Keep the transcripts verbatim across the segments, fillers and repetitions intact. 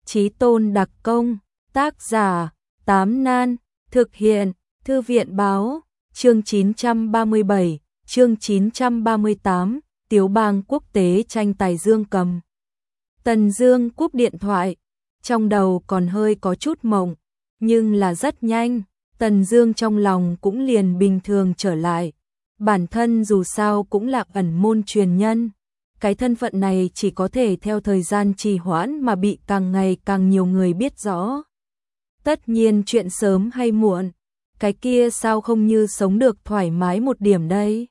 Chí tôn đặc công, tác giả, Tám Nan, thực hiện, Thư viện báo, chương chín trăm ba mươi bảy, chương chín trăm ba mươi tám, Tiếu bang quốc tế tranh tài dương cầm. Tần Dương cúp điện thoại, trong đầu còn hơi có chút mộng, nhưng là rất nhanh, Tần Dương trong lòng cũng liền bình thường trở lại. Bản thân dù sao cũng là ẩn môn truyền nhân, cái thân phận này chỉ có thể theo thời gian trì hoãn mà bị càng ngày càng nhiều người biết rõ. Tất nhiên chuyện sớm hay muộn, cái kia sao không như sống được thoải mái một điểm đây.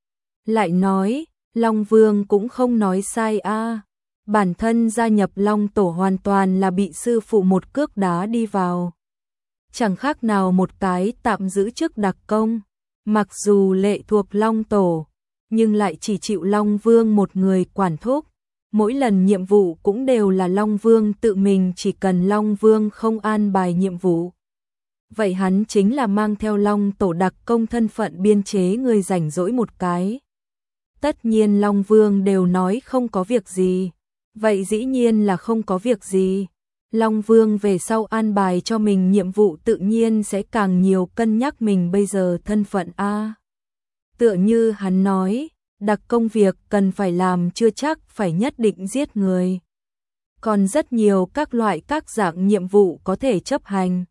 Lại nói, Long Vương cũng không nói sai a. À. Bản thân gia nhập Long Tổ hoàn toàn là bị sư phụ một cước đá đi vào. Chẳng khác nào một cái tạm giữ chức đặc công, mặc dù lệ thuộc Long Tổ, nhưng lại chỉ chịu Long Vương một người quản thúc. Mỗi lần nhiệm vụ cũng đều là Long Vương tự mình, chỉ cần Long Vương không an bài nhiệm vụ. Vậy hắn chính là mang theo Long Tổ đặc công thân phận biên chế người rảnh rỗi một cái. Tất nhiên Long Vương đều nói không có việc gì. Vậy dĩ nhiên là không có việc gì. Long Vương về sau an bài cho mình nhiệm vụ tự nhiên sẽ càng nhiều cân nhắc mình bây giờ thân phận a. Tựa như hắn nói, đặc công việc cần phải làm chưa chắc phải nhất định giết người. Còn rất nhiều các loại các dạng nhiệm vụ có thể chấp hành.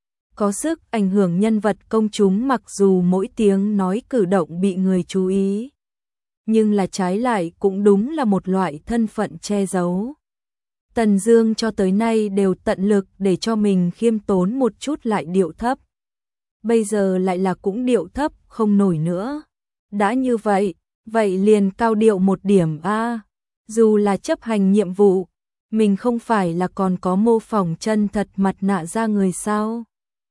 Có sức ảnh hưởng nhân vật công chúng, mặc dù mỗi tiếng nói cử động bị người chú ý, nhưng là trái lại cũng đúng là một loại thân phận che giấu. Tần Dương cho tới nay đều tận lực để cho mình khiêm tốn một chút lại điệu thấp. Bây giờ lại là cũng điệu thấp không nổi nữa. Đã như vậy, vậy liền cao điệu một điểm a. À. Dù là chấp hành nhiệm vụ, mình không phải là còn có mô phỏng chân thật mặt nạ ra người sao?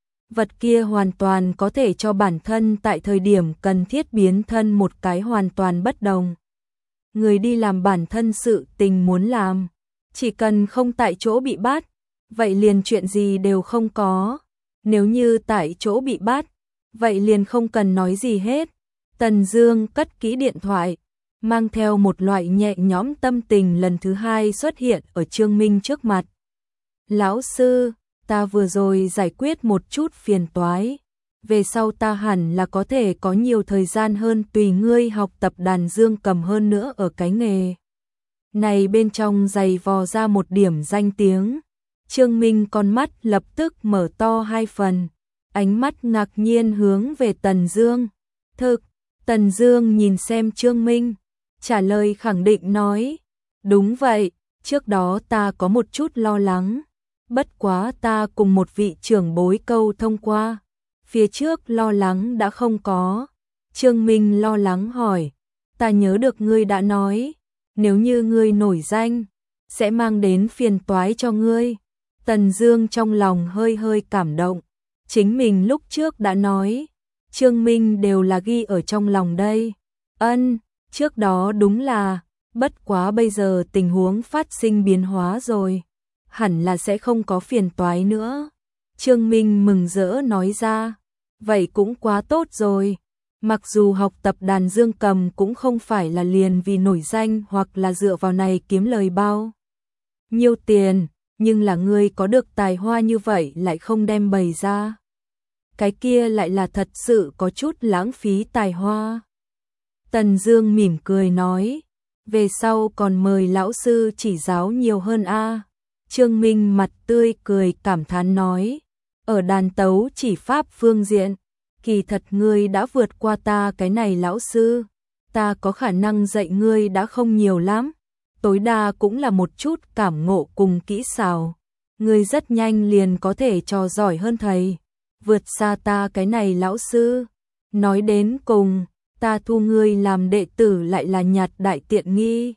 Vật kia hoàn toàn có thể cho bản thân tại thời điểm cần thiết biến thân một cái hoàn toàn bất đồng. Người đi làm bản thân sự tình muốn làm, chỉ cần không tại chỗ bị bắt, vậy liền chuyện gì đều không có. Nếu như tại chỗ bị bắt, vậy liền không cần nói gì hết. Tần Dương cất kỹ điện thoại, mang theo một loại nhẹ nhõm tâm tình lần thứ hai xuất hiện ở Trương Minh trước mặt. Lão sư, ta vừa rồi giải quyết một chút phiền toái. Về sau ta hẳn là có thể có nhiều thời gian hơn tùy ngươi học tập đàn dương cầm hơn nữa ở cái nghề này bên trong dày vò ra một điểm danh tiếng. Trương Minh con mắt lập tức mở to hai phần, ánh mắt ngạc nhiên hướng về Tần Dương. Thực, Tần Dương nhìn xem Trương Minh, trả lời khẳng định nói, đúng vậy, trước đó ta có một chút lo lắng, bất quá ta cùng một vị trưởng bối câu thông qua, phía trước lo lắng đã không có. Trương Minh lo lắng hỏi, ta nhớ được ngươi đã nói, nếu như ngươi nổi danh, sẽ mang đến phiền toái cho ngươi. Tần Dương trong lòng hơi hơi cảm động, chính mình lúc trước đã nói, Trương Minh đều là ghi ở trong lòng đây. Ân, trước đó đúng là, bất quá bây giờ tình huống phát sinh biến hóa rồi, hẳn là sẽ không có phiền toái nữa. Trương Minh mừng rỡ nói ra, vậy cũng quá tốt rồi. Mặc dù học tập đàn dương cầm cũng không phải là liền vì nổi danh hoặc là dựa vào này kiếm lời bao nhiêu tiền, nhưng là ngươi có được tài hoa như vậy lại không đem bày ra, cái kia lại là thật sự có chút lãng phí tài hoa. Tần Dương mỉm cười nói, về sau còn mời lão sư chỉ giáo nhiều hơn a. À. Trương Minh mặt tươi cười cảm thán nói, ở đàn tấu chỉ pháp phương diện, kỳ thật ngươi đã vượt qua ta cái này lão sư, ta có khả năng dạy ngươi đã không nhiều lắm, tối đa cũng là một chút cảm ngộ cùng kỹ xảo, ngươi rất nhanh liền có thể trò giỏi hơn thầy, vượt xa ta cái này lão sư. Nói đến cùng, ta thu ngươi làm đệ tử lại là nhặt đại tiện nghi.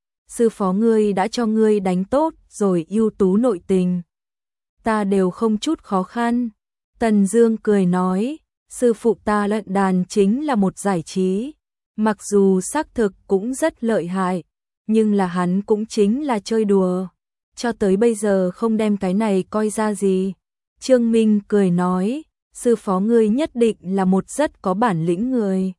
Sư phó ngươi đã cho ngươi đánh tốt rồi ưu tú nội tình, ta đều không chút khó khăn. Tần Dương cười nói, sư phụ ta luyện đàn chính là một giải trí, mặc dù xác thực cũng rất lợi hại, nhưng là hắn cũng chính là chơi đùa, cho tới bây giờ không đem cái này coi ra gì. Trương Minh cười nói, sư phó ngươi nhất định là một rất có bản lĩnh người.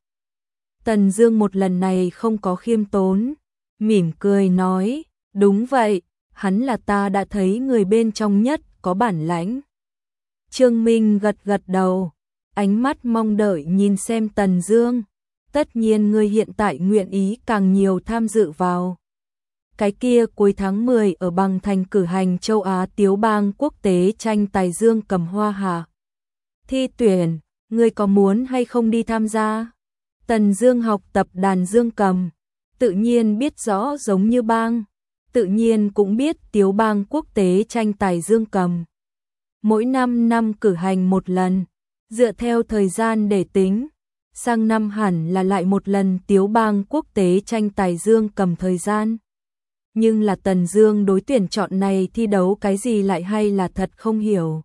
Tần Dương một lần này không có khiêm tốn, mỉm cười nói, đúng vậy, hắn là ta đã thấy người bên trong nhất có bản lãnh. Trương Minh gật gật đầu, ánh mắt mong đợi nhìn xem Tần Dương. Tất nhiên ngươi hiện tại nguyện ý càng nhiều tham dự vào. Cái kia cuối tháng mười ở Bằng Thành cử hành châu Á Tiếu Bang quốc tế tranh tài dương cầm hoa hạ thi tuyển, ngươi có muốn hay không đi tham gia? Tần Dương học tập đàn dương cầm, tự nhiên biết rõ giống như bang, tự nhiên cũng biết Tiếu Bang quốc tế tranh tài dương cầm. Mỗi năm năm cử hành một lần, dựa theo thời gian để tính, sang năm hẳn là lại một lần Tiếu Bang quốc tế tranh tài dương cầm thời gian. Nhưng là Tần Dương đối tuyển chọn này thi đấu cái gì lại hay là thật không hiểu.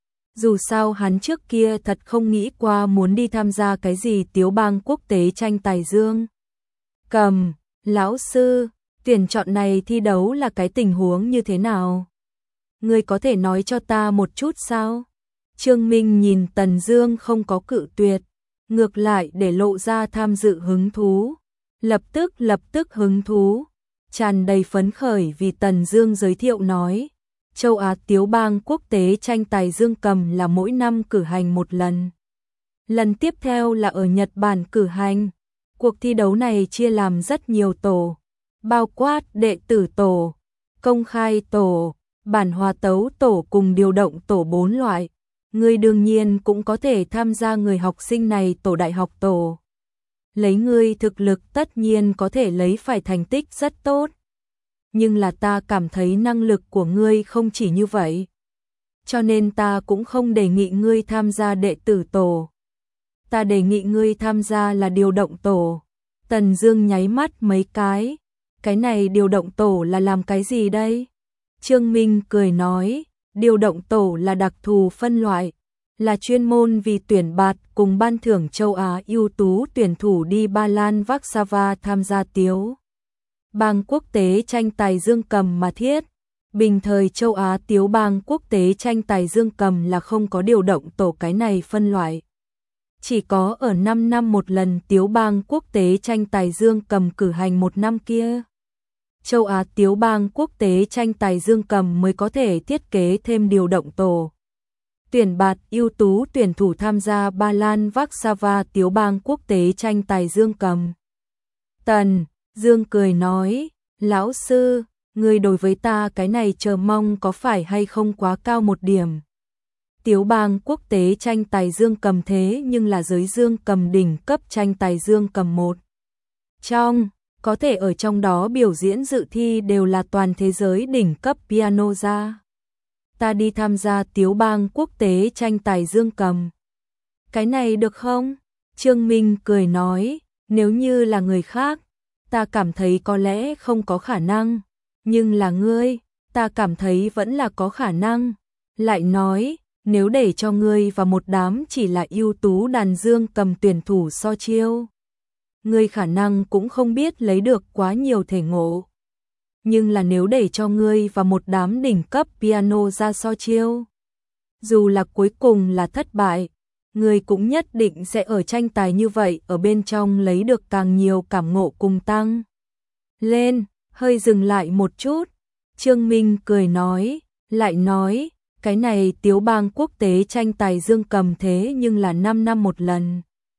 Dù sao hắn trước kia thật không nghĩ qua muốn đi tham gia cái gì Tiếu Bang quốc tế tranh tài dương cầm. Lão sư, tuyển chọn này thi đấu là cái tình huống như thế nào? Ngươi có thể nói cho ta một chút sao? Trương Minh nhìn Tần Dương không có cự tuyệt, ngược lại để lộ ra tham dự hứng thú. Lập tức lập tức hứng thú, tràn đầy phấn khởi vì Tần Dương giới thiệu nói, châu Á Tiếu Bang quốc tế tranh tài dương cầm là mỗi năm cử hành một lần. Lần tiếp theo là ở Nhật Bản cử hành. Cuộc thi đấu này chia làm rất nhiều tổ, bao quát đệ tử tổ, công khai tổ, bản hòa tấu tổ cùng điều động tổ bốn loại. Ngươi đương nhiên cũng có thể tham gia người học sinh này tổ đại học tổ. Lấy ngươi thực lực tất nhiên có thể lấy phải thành tích rất tốt. Nhưng là ta cảm thấy năng lực của ngươi không chỉ như vậy. Cho nên ta cũng không đề nghị ngươi tham gia đệ tử tổ. Ta đề nghị ngươi tham gia là điều động tổ. Tần Dương nháy mắt mấy cái. Cái này điều động tổ là làm cái gì đây? Trương Minh cười nói, điều động tổ là đặc thù phân loại, là chuyên môn vì tuyển bạt cùng ban thưởng châu Á ưu tú tuyển thủ đi Ba Lan Warsaw tham gia Tiếu Bang quốc tế tranh tài dương cầm mà thiết. Bình thời châu Á Tiếu Bang quốc tế tranh tài dương cầm là không có điều động tổ cái này phân loại. Chỉ có ở năm năm một lần Tiếu Bang quốc tế tranh tài dương cầm cử hành một năm kia. Châu Á Tiếu Bang quốc tế tranh tài dương cầm mới có thể thiết kế thêm điều động tổ. Tuyển bạt ưu tú tuyển thủ tham gia Ba Lan Warsaw Tiếu Bang quốc tế tranh tài dương cầm. Tần Dương cười nói, lão sư, người đối với ta cái này chờ mong có phải hay không quá cao một điểm. Tiếu Bang quốc tế tranh tài dương cầm thế nhưng là giới dương cầm đỉnh cấp tranh tài dương cầm một. Trong, có thể ở trong đó biểu diễn dự thi đều là toàn thế giới đỉnh cấp piano ra. Ta đi tham gia Tiếu Bang quốc tế tranh tài dương cầm. Cái này được không? Trương Minh cười nói, nếu như là người khác, ta cảm thấy có lẽ không có khả năng, nhưng là ngươi, ta cảm thấy vẫn là có khả năng. Lại nói, nếu để cho ngươi và một đám chỉ là ưu tú đàn dương cầm tuyển thủ so chiêu, ngươi khả năng cũng không biết lấy được quá nhiều thể ngộ. Nhưng là nếu để cho ngươi và một đám đỉnh cấp piano ra so chiêu, dù là cuối cùng là thất bại, ngươi cũng nhất định sẽ ở tranh tài như vậy ở bên trong lấy được càng nhiều cảm ngộ cùng tăng lên. Hơi dừng lại một chút, Trương Minh cười nói, lại nói, cái này Tiếu Bang quốc tế tranh tài dương cầm thế nhưng là năm năm một lần.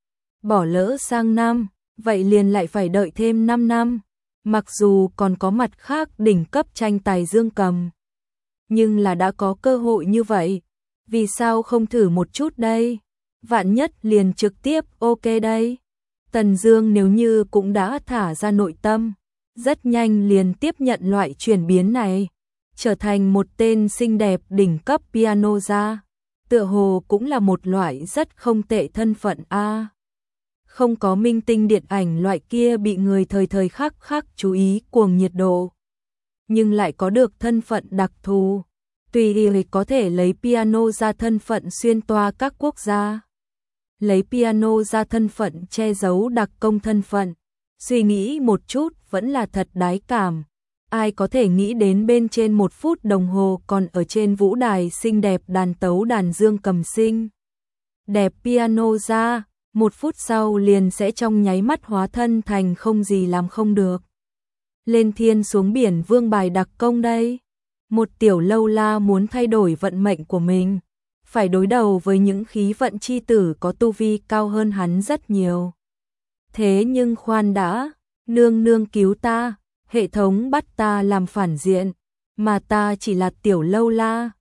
Bỏ lỡ sang năm, vậy liền lại phải đợi thêm năm năm. Mặc dù còn có mặt khác đỉnh cấp tranh tài dương cầm, nhưng là đã có cơ hội như vậy, vì sao không thử một chút đây? Vạn nhất liền trực tiếp ok đây. Tần Dương nếu như cũng đã thả ra nội tâm, rất nhanh liền tiếp nhận loại chuyển biến này, trở thành một tên xinh đẹp đỉnh cấp piano ra, tựa hồ cũng là một loại rất không tệ thân phận a. Không có minh tinh điện ảnh loại kia bị người thời thời khắc khắc chú ý cuồng nhiệt độ, nhưng lại có được thân phận đặc thù, tùy ý có thể lấy piano ra thân phận xuyên toa các quốc gia, lấy piano ra thân phận che giấu đặc công thân phận. Suy nghĩ một chút vẫn là thật đái cảm. Ai có thể nghĩ đến bên trên một phút đồng hồ còn ở trên vũ đài xinh đẹp đàn tấu đàn dương cầm sinh đẹp piano ra, một phút sau liền sẽ trong nháy mắt hóa thân thành không gì làm không được. Lên thiên xuống biển vương bài đặc công đây. Một tiểu lâu la muốn thay đổi vận mệnh của mình, phải đối đầu với những khí vận chi tử có tu vi cao hơn hắn rất nhiều. Thế nhưng khoan đã, nương nương cứu ta, hệ thống bắt ta làm phản diện, mà ta chỉ là tiểu lâu la,